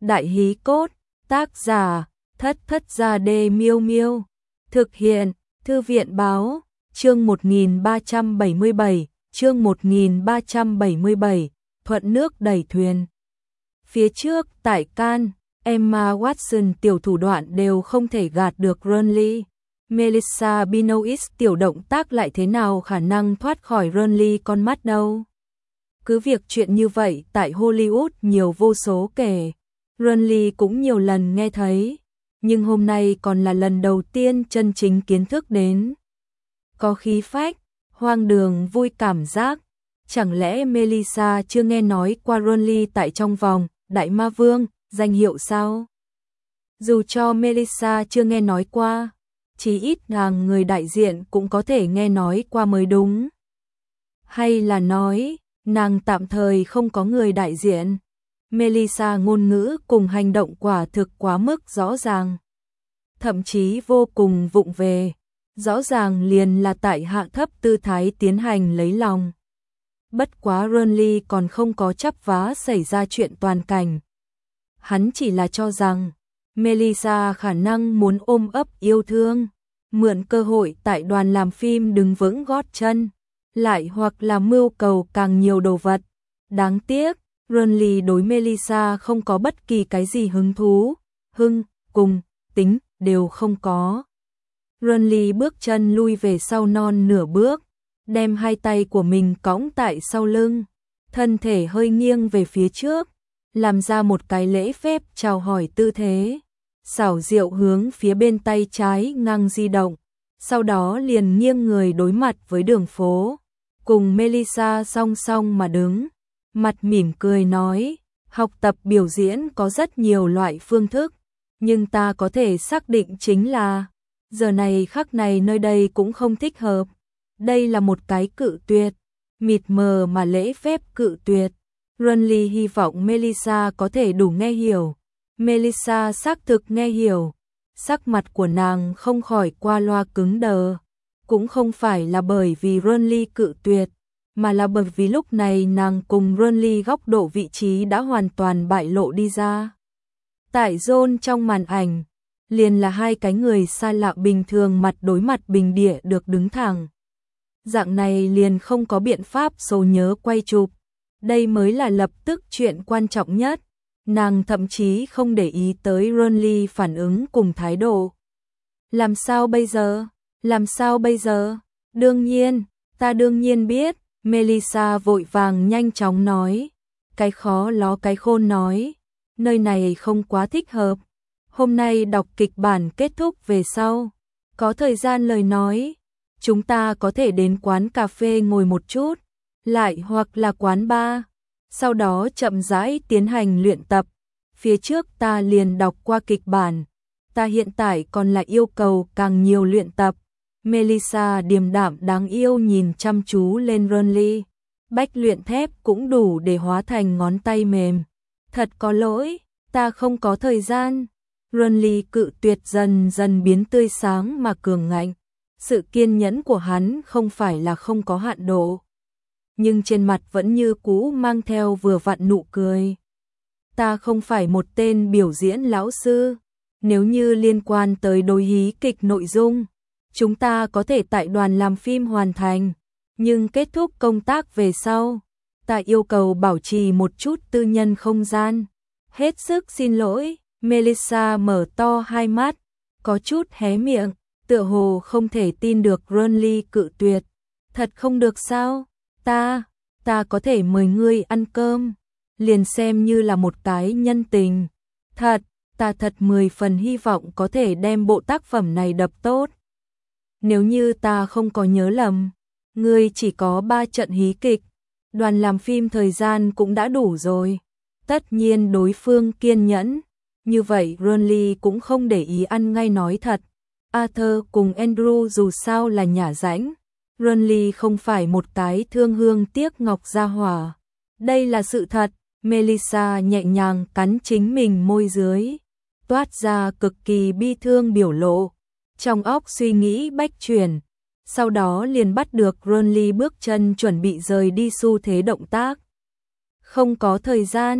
Đại hí cốt, tác giả, Thất Thất Gia Đê Miêu Miêu. Thực hiện, Thư viện báo, chương 1377, chương 1377, thuận nước đẩy thuyền. Phía trước, tại Cannes, Emma Watson tiểu thủ đoạn đều không thể gạt được Burnley. Melissa Benoist tiểu động tác lại thế nào khả năng thoát khỏi Burnley con mắt đâu. Cứ việc chuyện như vậy tại Hollywood nhiều vô số kể, Burnley cũng nhiều lần nghe thấy, nhưng hôm nay còn là lần đầu tiên chân chính kiến thức đến. Có khí phách, hoang đường vui cảm giác, chẳng lẽ Melissa chưa nghe nói qua Burnley tại trong vòng Đại Ma Vương, danh hiệu sao? Dù cho Melissa chưa nghe nói qua, chí ít nàng người đại diện cũng có thể nghe nói qua mới đúng. Hay là nói, nàng tạm thời không có người đại diện. Melissa ngôn ngữ cùng hành động quả thực quá mức rõ ràng, thậm chí vô cùng vụng về, rõ ràng liền là tại hạ thấp tư thái tiến hành lấy lòng. Bất quá Burnley còn không có chắp vá xảy ra chuyện toàn cảnh. Hắn chỉ là cho rằng Melissa khả năng muốn ôm ấp yêu thương, mượn cơ hội tại đoàn làm phim đứng vững gót chân, lại hoặc là mưu cầu càng nhiều đồ vật. Đáng tiếc, Burnley đối Melissa không có bất kỳ cái gì hứng thú, cùng, tính, đều không có. Burnley bước chân lui về sau non nửa bước, đem hai tay của mình cõng tại sau lưng, thân thể hơi nghiêng về phía trước, làm ra một cái lễ phép chào hỏi tư thế, xảo diệu hướng phía bên tay trái ngang di động, sau đó liền nghiêng người đối mặt với đường phố, cùng Melissa song song mà đứng, mặt mỉm cười nói, học tập biểu diễn có rất nhiều loại phương thức, nhưng ta có thể xác định chính là, giờ này khắc này nơi đây cũng không thích hợp. Đây là một cái cự tuyệt, mịt mờ mà lễ phép cự tuyệt. Burnley hy vọng Melissa có thể đủ nghe hiểu. Melissa xác thực nghe hiểu. Sắc mặt của nàng không khỏi qua loa cứng đờ. Cũng không phải là bởi vì Burnley cự tuyệt, mà là bởi vì lúc này nàng cùng Burnley góc độ vị trí đã hoàn toàn bại lộ đi ra. Tại John trong màn ảnh, liền là hai cái người xa lạ bình thường mặt đối mặt bình địa được đứng thẳng. Dạng này liền không có biện pháp số nhớ quay chụp. Đây mới là lập tức chuyện quan trọng nhất. Nàng thậm chí không để ý tới Burnley phản ứng cùng thái độ. Làm sao bây giờ? Làm sao bây giờ? Đương nhiên, ta đương nhiên biết. Melissa vội vàng nhanh chóng nói. Cái khó ló cái khôn nói. Nơi này không quá thích hợp. Hôm nay đọc kịch bản kết thúc về sau. Có thời gian lời nói. Chúng ta có thể đến quán cà phê ngồi một chút, lại hoặc là quán bar, sau đó chậm rãi tiến hành luyện tập. Phía trước ta liền đọc qua kịch bản, ta hiện tại còn lại yêu cầu càng nhiều luyện tập. Melissa điềm đạm đáng yêu nhìn chăm chú lên Burnley, bách luyện thép cũng đủ để hóa thành ngón tay mềm. Thật có lỗi, ta không có thời gian. Burnley cự tuyệt dần dần biến tươi sáng mà cường ngạnh. Sự kiên nhẫn của hắn không phải là không có hạn độ, nhưng trên mặt vẫn như cũ mang theo vừa vặn nụ cười. Ta không phải một tên biểu diễn lão sư, nếu như liên quan tới đối hí kịch nội dung, chúng ta có thể tại đoàn làm phim hoàn thành, nhưng kết thúc công tác về sau, ta yêu cầu bảo trì một chút tư nhân không gian. Hết sức xin lỗi. Melissa mở to hai mắt, có chút hé miệng, tựa hồ không thể tin được Burnley cự tuyệt. Thật không được sao? Ta có thể mời ngươi ăn cơm, liền xem như là một cái nhân tình. Ta thật 10 phần hy vọng có thể đem bộ tác phẩm này đập tốt. Nếu như ta không có nhớ lầm, ngươi chỉ có 3 trận hí kịch, đoàn làm phim thời gian cũng đã đủ rồi. Tất nhiên đối phương kiên nhẫn, như vậy Burnley cũng không để ý ăn ngay nói thật. Arthur cùng Andrew dù sao là nhà rãnh, Burnley không phải một cái thương hương tiếc ngọc gia hỏa. Đây là sự thật. Melissa nhẹ nhàng cắn chính mình môi dưới, toát ra cực kỳ bi thương biểu lộ. Trong óc suy nghĩ bách chuyển, sau đó liền bắt được Burnley bước chân chuẩn bị rời đi xu thế động tác. Không có thời gian,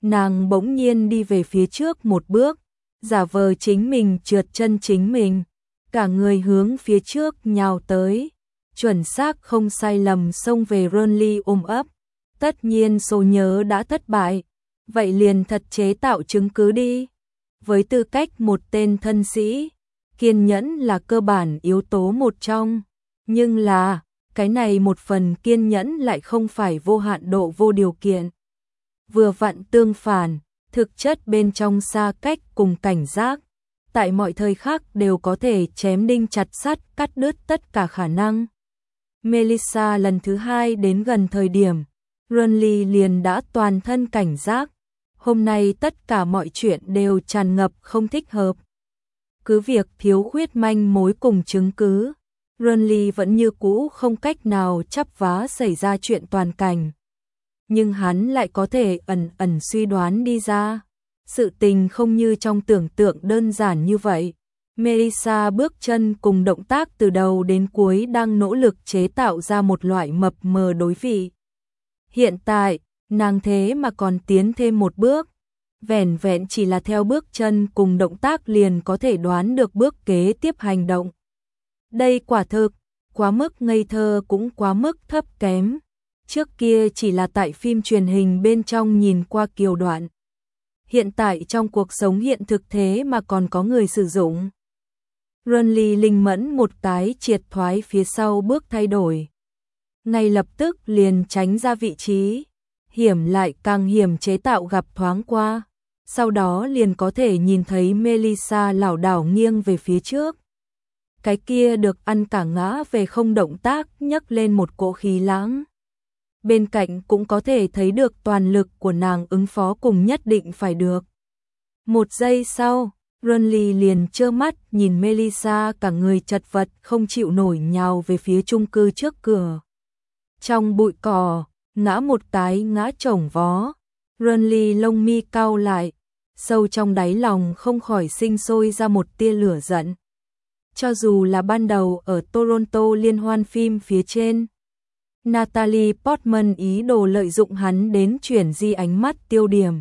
nàng bỗng nhiên đi về phía trước một bước, giả vờ chính mình trượt chân chính mình, cả người hướng phía trước nhào tới, chuẩn xác không sai lầm xông về Renly ôm ấp. Tất nhiên số nhớ đã thất bại, vậy liền thật chế tạo chứng cứ đi. Với tư cách một tên thân sĩ, kiên nhẫn là cơ bản yếu tố một trong, nhưng là, cái này một phần kiên nhẫn lại không phải vô hạn độ vô điều kiện. Vừa vặn tương phản, thực chất bên trong xa cách cùng cảnh giác, tại mọi thời khắc đều có thể chém đinh chặt sắt cắt đứt tất cả khả năng. Melissa lần thứ hai đến gần thời điểm, Renly liền đã toàn thân cảnh giác. Hôm nay tất cả mọi chuyện đều tràn ngập không thích hợp. Cứ việc thiếu khuyết manh mối cùng chứng cứ, Renly vẫn như cũ không cách nào chắp vá xảy ra chuyện toàn cảnh. Nhưng hắn lại có thể ẩn ẩn suy đoán đi ra. Sự tình không như trong tưởng tượng đơn giản như vậy. Melissa bước chân cùng động tác từ đầu đến cuối đang nỗ lực chế tạo ra một loại mập mờ đối vị. Hiện tại, nàng thế mà còn tiến thêm một bước. Vẻn vẹn chỉ là theo bước chân cùng động tác liền có thể đoán được bước kế tiếp hành động. Đây quả thực, quá mức ngây thơ cũng quá mức thấp kém. Trước kia chỉ là tại phim truyền hình bên trong nhìn qua kiều đoạn. Hiện tại trong cuộc sống hiện thực thế mà còn có người sử dụng. Renly linh mẫn một cái triệt thoái phía sau bước thay đổi. Ngay lập tức liền tránh ra vị trí. Hiểm lại càng hiểm chế tạo gặp thoáng qua. Sau đó liền có thể nhìn thấy Melissa lảo đảo nghiêng về phía trước. Cái kia được ăn cả ngã về không động tác nhấc lên một cỗ khí lãng. Bên cạnh cũng có thể thấy được toàn lực của nàng ứng phó cùng nhất định phải được. Một giây sau, Renly liền trơ mắt nhìn Melissa cả người chật vật không chịu nổi nhào về phía chung cư trước cửa. Trong bụi cỏ, ngã một cái ngã chồng vó. Renly lông mi cau lại, sâu trong đáy lòng không khỏi sinh sôi ra một tia lửa giận. Cho dù là ban đầu ở Toronto liên hoan phim phía trên, Natalie Portman ý đồ lợi dụng hắn đến chuyển di ánh mắt tiêu điểm.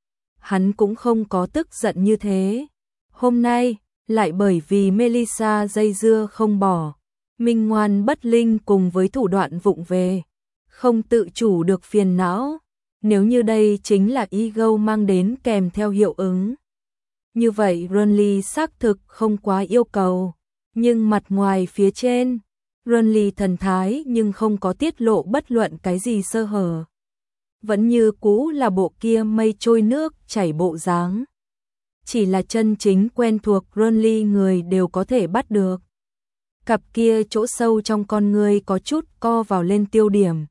Hắn cũng không có tức giận như thế. Hôm nay, lại bởi vì Melissa dây dưa không bỏ, minh ngoan bất linh cùng với thủ đoạn vụng về, không tự chủ được phiền não. Nếu như đây chính là ego mang đến kèm theo hiệu ứng. Như vậy Renly xác thực không quá yêu cầu, nhưng mặt ngoài phía trên, Renly thần thái nhưng không có tiết lộ bất luận cái gì sơ hở. Vẫn như cũ là bộ kia mây trôi nước chảy bộ dáng. Chỉ là chân chính quen thuộc Renly người đều có thể bắt được. Cặp kia chỗ sâu trong con người có chút co vào lên tiêu điểm,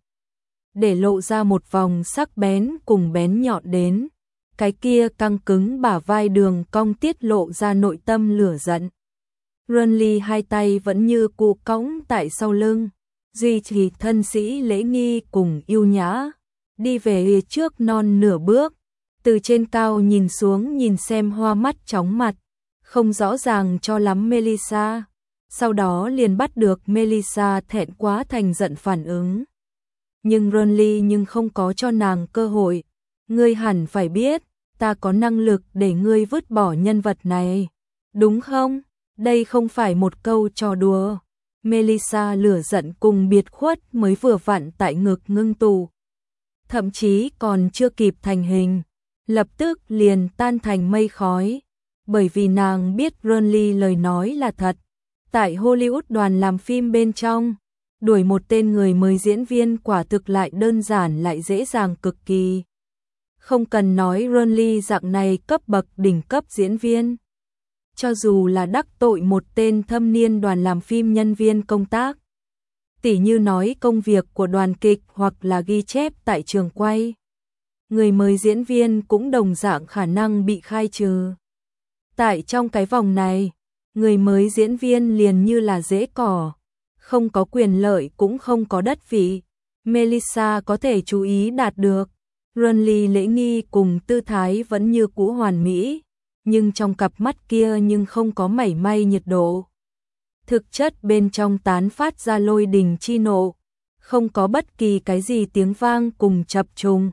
để lộ ra một vòng sắc bén cùng bén nhọn đến. Cái kia căng cứng bả vai đường cong tiết lộ ra nội tâm lửa giận. Renly hai tay vẫn như cũ cõng tại sau lưng, duy trì thân sĩ lễ nghi cùng yêu nhã, đi về trước non nửa bước, từ trên cao nhìn xuống nhìn xem hoa mắt chóng mặt, không rõ ràng cho lắm Melissa. Sau đó liền bắt được Melissa thẹn quá thành giận phản ứng. Nhưng Renly nhưng không có cho nàng cơ hội. Ngươi hẳn phải biết, ta có năng lực để ngươi vứt bỏ nhân vật này, đúng không? Đây không phải một câu trò đùa. Melissa lửa giận cùng biệt khuất mới vừa vặn tại ngực ngưng tụ. Thậm chí còn chưa kịp thành hình, lập tức liền tan thành mây khói. Bởi vì nàng biết Renly lời nói là thật. Tại Hollywood đoàn làm phim bên trong, đuổi một tên người mới diễn viên quả thực lại đơn giản lại dễ dàng cực kỳ. Không cần nói Renly dạng này cấp bậc đỉnh cấp diễn viên. Cho dù là đắc tội một tên thâm niên đoàn làm phim nhân viên công tác, tỉ như nói công việc của đoàn kịch hoặc là ghi chép tại trường quay, người mới diễn viên cũng đồng dạng khả năng bị khai trừ. Tại trong cái vòng này, người mới diễn viên liền như là rễ cỏ, không có quyền lợi cũng không có đất vị. Melissa có thể chú ý đạt được, Renly lễ nghi cùng tư thái vẫn như cũ hoàn mỹ, nhưng trong cặp mắt kia nhưng không có mảy may nhiệt độ. Thực chất bên trong tán phát ra lôi đình chi nộ, không có bất kỳ cái gì tiếng vang cùng chập trùng,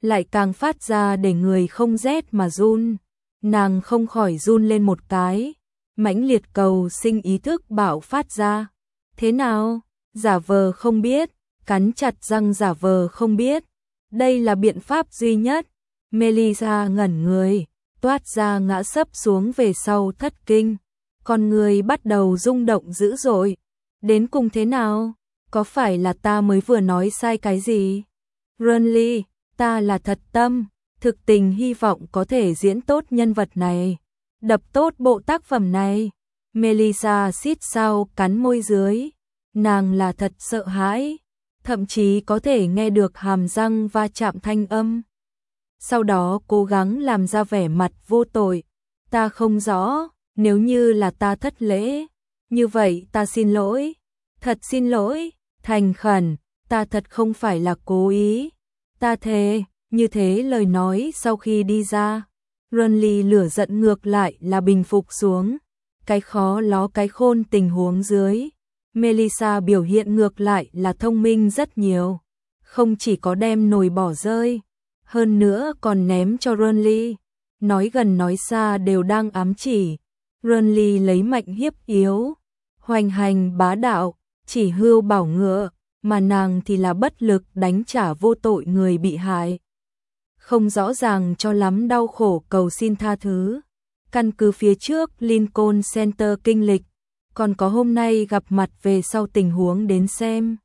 lại càng phát ra để người không rét mà run. Nàng không khỏi run lên một cái, mãnh liệt cầu sinh ý thức bạo phát ra. Thế nào? Giả vờ không biết, cắn chặt răng giả vờ không biết. Đây là biện pháp duy nhất. Melissa ngẩn người, toát ra ngã sấp xuống về sau thất kinh. Con người bắt đầu rung động dữ dội. Đến cùng thế nào? Có phải là ta mới vừa nói sai cái gì? Renly, ta là thật tâm, thực tình hy vọng có thể diễn tốt nhân vật này, đập tốt bộ tác phẩm này. Melissa xít sao cắn môi dưới, nàng là thật sợ hãi, thậm chí có thể nghe được hàm răng va chạm thanh âm. Sau đó cố gắng làm ra vẻ mặt vô tội, ta không rõ, nếu như là ta thất lễ, như vậy ta xin lỗi, thật xin lỗi, thành khẩn, ta thật không phải là cố ý, ta thề. Như thế lời nói sau khi đi ra, Renly lửa giận ngược lại là bình phục xuống. Cái khó ló cái khôn tình huống dưới, Melissa biểu hiện ngược lại là thông minh rất nhiều. Không chỉ có đem nồi bỏ rơi, hơn nữa còn ném cho Renly. Nói gần nói xa đều đang ám chỉ. Renly lấy mạnh hiếp yếu, hoành hành bá đạo, chỉ hưu bảo ngựa, mà nàng thì là bất lực đánh trả vô tội người bị hại. Không rõ ràng cho lắm đau khổ cầu xin tha thứ. Căn cứ phía trước Lincoln Center kinh lịch, còn có hôm nay gặp mặt về sau tình huống đến xem.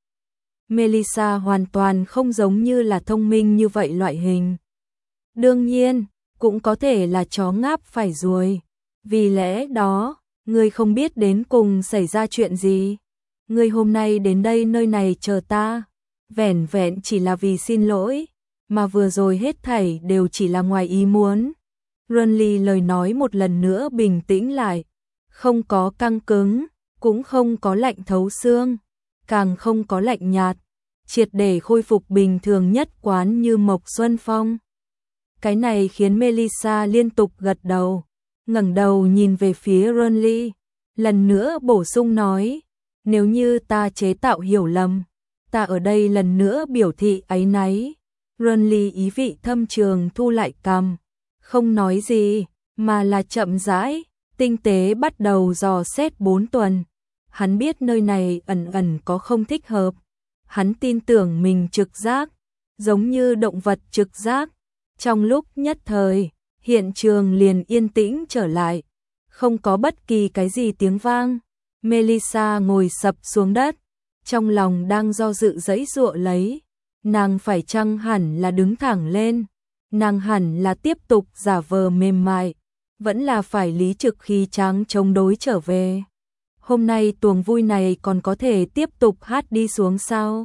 Melissa hoàn toàn không giống như là thông minh như vậy loại hình. Đương nhiên, cũng có thể là chó ngáp phải ruồi. Vì lẽ đó, ngươi không biết đến cùng xảy ra chuyện gì. Ngươi hôm nay đến đây nơi này chờ ta, vẻn vẹn chỉ là vì xin lỗi, mà vừa rồi hết thảy đều chỉ là ngoài ý muốn. Renly lời nói một lần nữa bình tĩnh lại, không có căng cứng, cũng không có lạnh thấu xương, càng không có lạnh nhạt, triệt để khôi phục bình thường nhất quán như Mộc Xuân Phong. Cái này khiến Melissa liên tục gật đầu, ngẩng đầu nhìn về phía Renly, lần nữa bổ sung nói, nếu như ta chế tạo hiểu lầm, ta ở đây lần nữa biểu thị áy náy. Renly ý vị thâm trường thu lại cằm, không nói gì, mà là chậm rãi, tinh tế bắt đầu dò xét 4 tuần. Hắn biết nơi này ẩn ẩn có không thích hợp. Hắn tin tưởng mình trực giác, giống như động vật trực giác. Trong lúc nhất thời, hiện trường liền yên tĩnh trở lại, không có bất kỳ cái gì tiếng vang. Melissa ngồi sập xuống đất, trong lòng đang do dự giãy giụa lấy. Nàng phải chăng hẳn là đứng thẳng lên, nàng hẳn là tiếp tục giả vờ mềm mại, vẫn là phải lý trực khí tráng chống đối trở về. Hôm nay tuồng vui này còn có thể tiếp tục hát đi xuống sao?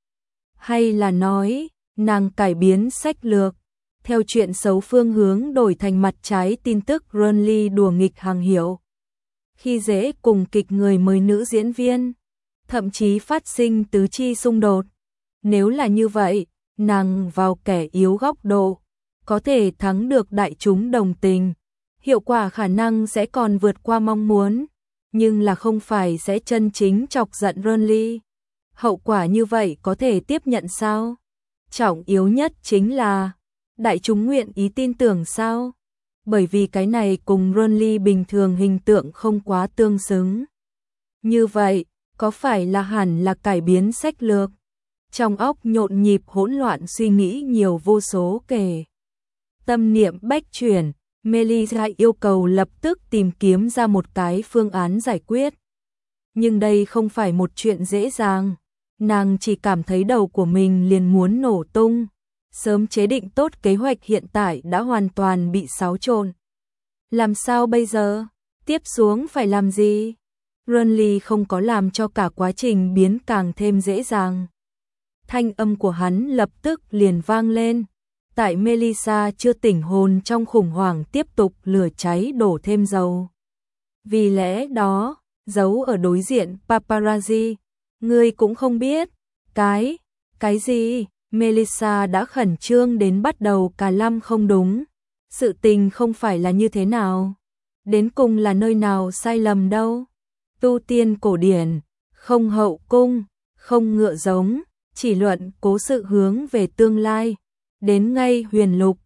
Hay là nói, nàng cải biến sách lược, theo chuyện xấu phương hướng đổi thành mặt trái tin tức Renly đùa nghịch hàng hiệu. Khi dễ cùng kịch người mới nữ diễn viên, thậm chí phát sinh tứ chi xung đột. Nếu là như vậy, nàng vào kẻ yếu góc độ, có thể thắng được đại chúng đồng tình. Hiệu quả khả năng sẽ còn vượt qua mong muốn, nhưng là không phải sẽ chân chính chọc giận Renly. Hậu quả như vậy có thể tiếp nhận sao? Trọng yếu nhất chính là, đại chúng nguyện ý tin tưởng sao? Bởi vì cái này cùng Renly bình thường hình tượng không quá tương xứng. Như vậy, có phải là hẳn là cải biến sách lược? Trong óc nhộn nhịp hỗn loạn suy nghĩ nhiều vô số kể. Tâm niệm bách chuyển, Melissa yêu cầu lập tức tìm kiếm ra một cái phương án giải quyết. Nhưng đây không phải một chuyện dễ dàng. Nàng chỉ cảm thấy đầu của mình liền muốn nổ tung. Sớm chế định tốt kế hoạch hiện tại đã hoàn toàn bị xáo trộn. Làm sao bây giờ? Tiếp xuống phải làm gì? Renly không có làm cho cả quá trình biến càng thêm dễ dàng. Thanh âm của hắn lập tức liền vang lên. Tại Melissa chưa tỉnh hồn trong khủng hoảng tiếp tục lửa cháy đổ thêm dầu. Vì lẽ đó, giấu ở đối diện paparazzi, ngươi cũng không biết. Cái gì? Melissa đã khẩn trương đến bắt đầu cả lâm không đúng. Sự tình không phải là như thế nào. Đến cùng là nơi nào sai lầm đâu. Tu tiên cổ điển, không hậu cung, không ngựa giống, chỉ luận cố sự hướng về tương lai. đến ngay huyền lục,